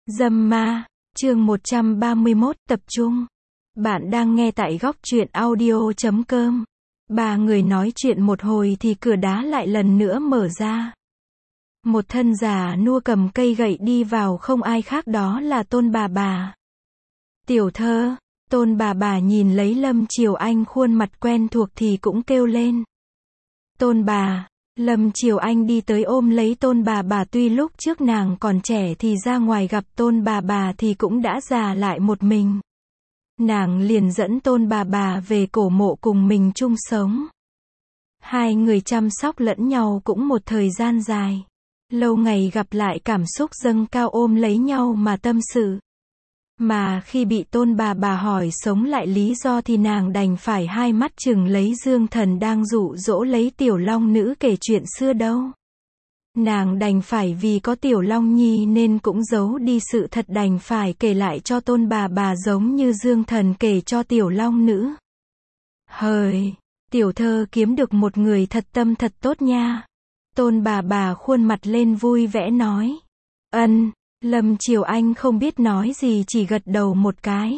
Dâm ma, chương 131, tập trung. Bạn đang nghe tại góc truyện audio.com. Ba người nói chuyện một hồi thì cửa đá lại lần nữa mở ra. Một thân già nua cầm cây gậy đi vào, không ai khác đó là Tôn bà. Tiểu thơ, Tôn bà nhìn lấy Lâm Triều Anh khuôn mặt quen thuộc thì cũng kêu lên. Tôn bà. Lâm Triều Anh đi tới ôm lấy Tôn bà, tuy lúc trước nàng còn trẻ thì ra ngoài gặp Tôn bà thì cũng đã già lại một mình. Nàng liền dẫn Tôn bà về cổ mộ cùng mình chung sống. Hai người chăm sóc lẫn nhau cũng một thời gian dài. Lâu ngày gặp lại cảm xúc dâng cao, ôm lấy nhau mà tâm sự. Mà khi bị Tôn bà hỏi sống lại lý do thì nàng đành phải hai mắt chừng lấy Dương Thần đang dụ dỗ lấy Tiểu Long Nữ kể chuyện xưa đâu. Nàng đành phải vì có Tiểu Long Nhi nên cũng giấu đi sự thật, đành phải kể lại cho Tôn bà giống như Dương Thần kể cho Tiểu Long Nữ. Hời, tiểu thơ kiếm được một người thật tâm thật tốt nha. Tôn bà khuôn mặt lên vui vẻ nói. Ân. Lâm Triều Anh không biết nói gì, chỉ gật đầu một cái.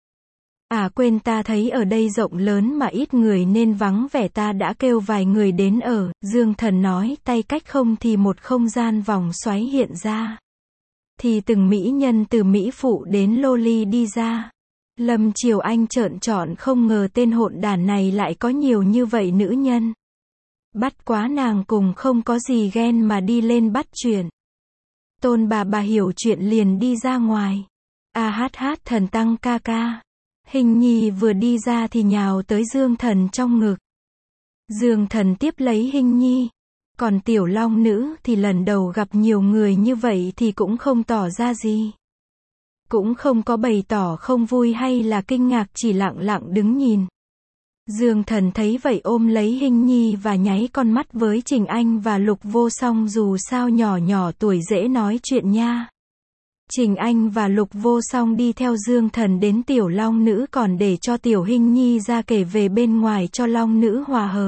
À quên, ta thấy ở đây rộng lớn mà ít người nên vắng vẻ, ta đã kêu vài người đến ở. Dương Thần nói, tay cách không thì một không gian vòng xoáy hiện ra. Thì từng mỹ nhân từ mỹ phụ đến loli đi ra. Lâm Triều Anh trợn tròn, không ngờ tên hỗn đản này lại có nhiều như vậy nữ nhân. Bắt quá, nàng cùng không có gì ghen mà đi lên bắt chuyện. Tôn bà hiểu chuyện liền đi ra ngoài. Hát thần tăng ca ca. Hình nhi vừa đi ra thì nhào tới Dương Thần trong ngực. Dương Thần tiếp lấy Hình nhi. Còn Tiểu Long Nữ thì lần đầu gặp nhiều người như vậy thì cũng không tỏ ra gì. Cũng không có bày tỏ không vui hay là kinh ngạc, chỉ lặng lặng đứng nhìn. Dương Thần thấy vậy ôm lấy Hình nhi và nháy con mắt với Trình Anh và Lục Vô Song, dù sao nhỏ tuổi dễ nói chuyện nha. Trình Anh và Lục Vô Song đi theo Dương Thần đến Tiểu Long Nữ, còn để cho Tiểu Hình nhi ra kể về bên ngoài cho Long Nữ hòa hợp.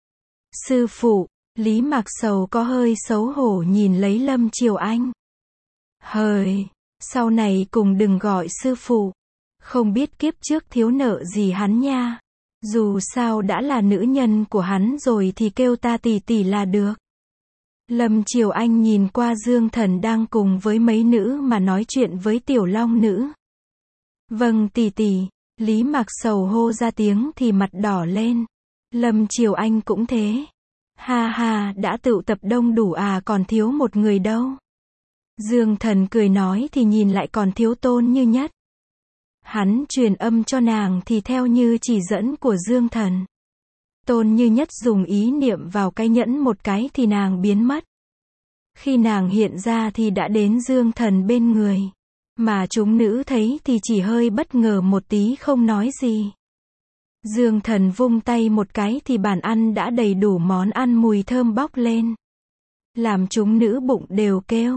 Sư phụ, Lý Mạc Sầu có hơi xấu hổ nhìn lấy Lâm Triều Anh. Hời, sau này cùng đừng gọi sư phụ. Không biết kiếp trước thiếu nợ gì hắn nha. Dù sao đã là nữ nhân của hắn rồi thì kêu ta tỷ tỷ là được. Lâm Triều Anh nhìn qua Dương Thần đang cùng với mấy nữ mà nói chuyện với Tiểu Long Nữ. Vâng tỷ tỷ. Lý Mạc Sầu hô ra tiếng thì mặt đỏ lên. Lâm Triều Anh cũng thế. Ha, đã tụ tập đông đủ à, còn thiếu một người đâu. Dương Thần cười nói thì nhìn lại còn thiếu Tôn Như Nhất. Hắn truyền âm cho nàng thì theo như chỉ dẫn của Dương Thần. Tôn Như Nhất dùng ý niệm vào cái nhẫn một cái thì nàng biến mất. Khi nàng hiện ra thì đã đến Dương Thần bên người. Mà chúng nữ thấy thì chỉ hơi bất ngờ một tí, không nói gì. Dương Thần vung tay một cái thì bàn ăn đã đầy đủ món ăn mùi thơm bốc lên. Làm chúng nữ bụng đều kêu.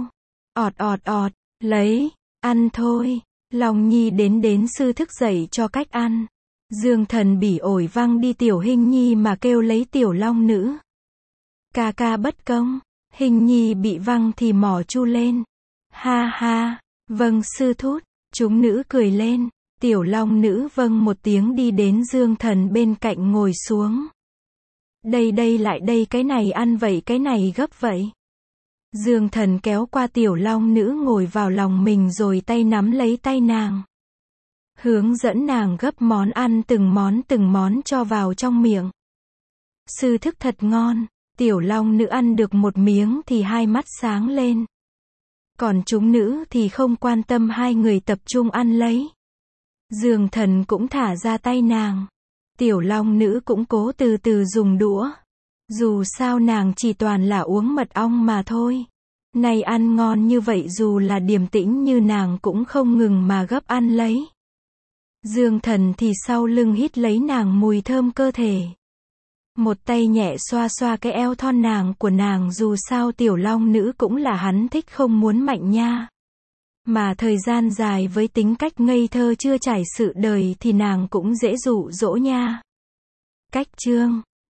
Ọt, lấy, ăn thôi. Long Nhi đến sư thức dậy cho cách ăn. Dương Thần bỉ ổi văng đi Tiểu Hình nhi mà kêu lấy Tiểu Long Nữ. Ca bất công. Hình nhi bị văng thì mỏ chu lên. Ha, vâng sư thúc. Chúng nữ cười lên. Tiểu Long Nữ vâng một tiếng đi đến Dương Thần bên cạnh ngồi xuống. Đây lại đây, cái này ăn vậy, cái này gấp vậy. Dương Thần kéo qua Tiểu Long Nữ ngồi vào lòng mình rồi tay nắm lấy tay nàng. Hướng dẫn nàng gấp món ăn từng món cho vào trong miệng. Sư thức thật ngon. Tiểu Long Nữ ăn được một miếng thì hai mắt sáng lên. Còn chúng nữ thì không quan tâm, hai người tập trung ăn lấy. Dương Thần cũng thả ra tay nàng. Tiểu Long Nữ cũng cố từ từ dùng đũa. Dù sao nàng chỉ toàn là uống mật ong mà thôi. Này ăn ngon như vậy dù là điềm tĩnh như nàng cũng không ngừng mà gấp ăn lấy. Dương Thần thì sau lưng hít lấy nàng mùi thơm cơ thể. Một tay nhẹ xoa xoa cái eo thon nàng của nàng, dù sao Tiểu Long Nữ cũng là hắn thích không muốn mạnh nha. Mà thời gian dài với tính cách ngây thơ chưa trải sự đời thì nàng cũng dễ dụ dỗ nha. Cách chương